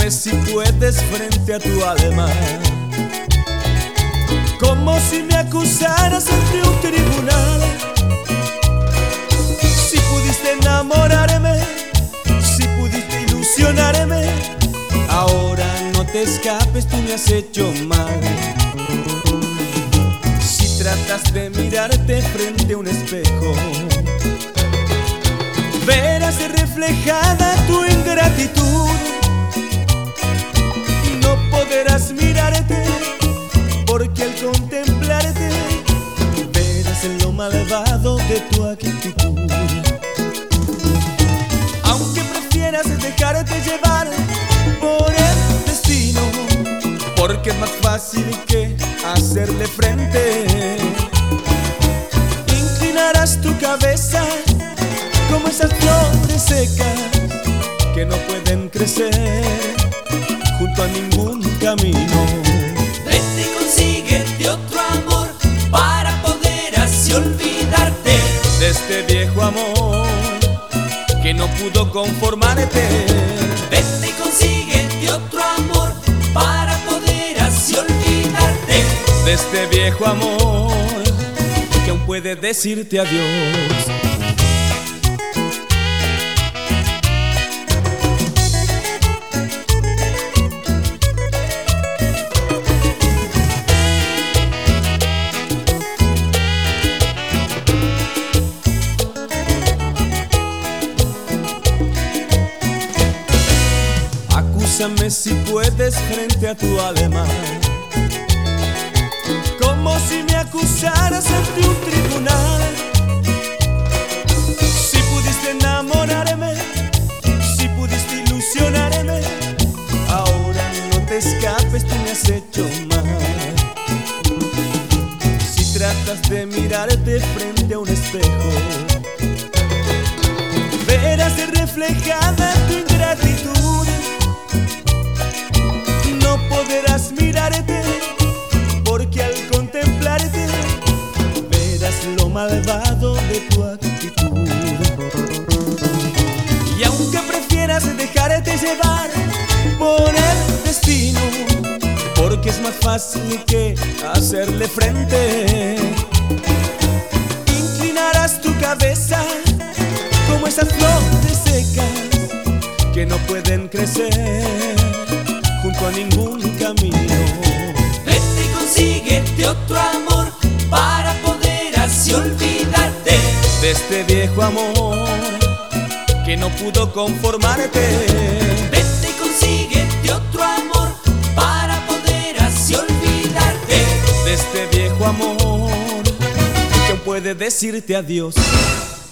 Acúsame si puedes frente a tu alma, como si me acusaras ante un tribunal. Si pudiste enamorarme, si pudiste ilusionarme, ahora no te escapes, tú me has hecho mal. Si tratas de mirarte frente a un espejo, verás reflejada tu ingratitud. No podrás mirarte, porque al contemplarte verás en lo malvado de tu actitud. Aunque prefieras dejarte llevar por el destino, porque es más fácil que hacerle frente, inclinarás tu cabeza como esas flores secas que no pueden crecer junto a ningún camino. Vete y consíguete otro amor para poder así olvidarte De este viejo amor que no pudo conformarte. Vete y consíguete otro amor para poder así olvidarte De este viejo amor que aún puede decirte adiós. Acúsame si puedes frente a tu alma, como si me acusaras ante un tribunal. Si pudiste enamorarme, si pudiste ilusionarme, ahora no te escapes, tú me has hecho mal. Si tratas de mirarte frente a un espejo, verás reflejada tu ingratitud. No podrás mirarte, porque al contemplarte verás lo malvado de tu actitud. Y aunque prefieras dejarte llevar por el destino, porque es más fácil que hacerle frente, inclinarás tu cabeza como esas flores secas que no pueden crecer junto a ningún camino. Vete y consíguete otro amor para poder así olvidarte De este viejo amor que no pudo conformarte. Vete y consíguete otro amor para poder así olvidarte De este viejo amor que aún puede decirte adiós.